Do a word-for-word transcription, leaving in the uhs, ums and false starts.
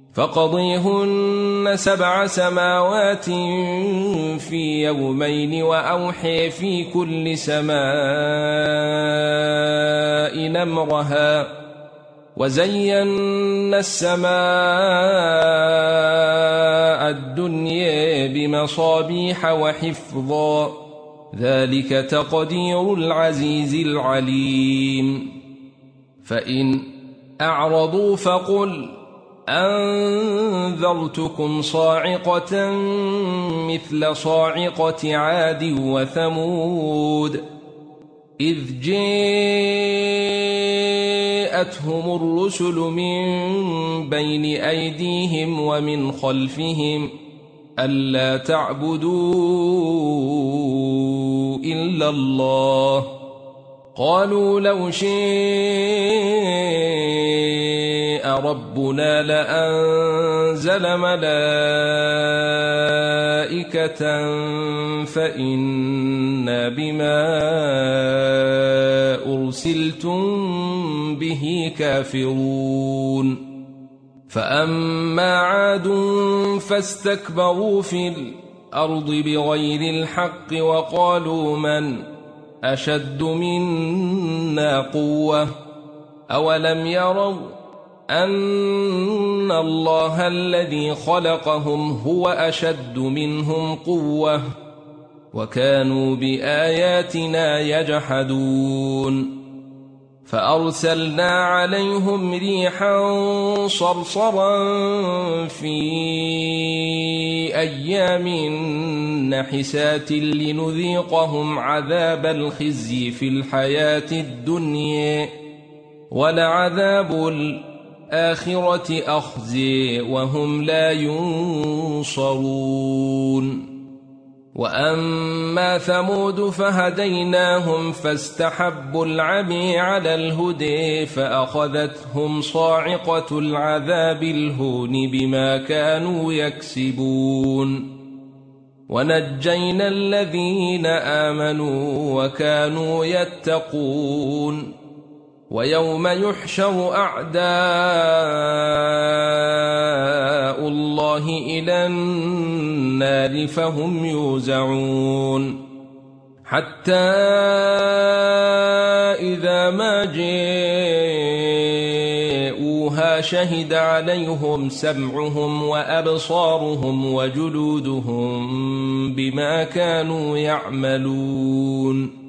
فقضيهن سبع سماوات في يومين وأوحي في كل سماء أمرها وزينا السماء الدنيا بمصابيح وحفظا ذلك تقدير العزيز العليم فإن أعرضوا فقل أنذرتكم صاعقة مثل صاعقة عاد وثمود إذ جاءتهم الرسل من بين أيديهم ومن خلفهم ألا تعبدوا إلا الله قالوا لو شاء ربنا لأنزل ملائكة فإنا بما أرسلتم به كافرون فأما عاد فاستكبروا في الأرض بغير الحق وقالوا من أشد منا قوة أولم يروا أن الله الذي خلقهم هو أشد منهم قوة وكانوا بآياتنا يجحدون فأرسلنا عليهم ريحا صرصرا في أيام نحسات لنذيقهم عذاب الخزي في الحياة الدنيا ولعذاب الآخرة أخزي وهم لا ينصرون وأما ثمود فهديناهم فاستحبوا العمي على الهدى فأخذتهم صاعقة العذاب الهون بما كانوا يكسبون ونجينا الذين آمنوا وكانوا يتقون ويوم يحشر أعداء الله إلى النار فهم يوزعون حتى إذا ما جاءوها شهد عليهم سمعهم وأبصارهم وجلودهم بما كانوا يعملون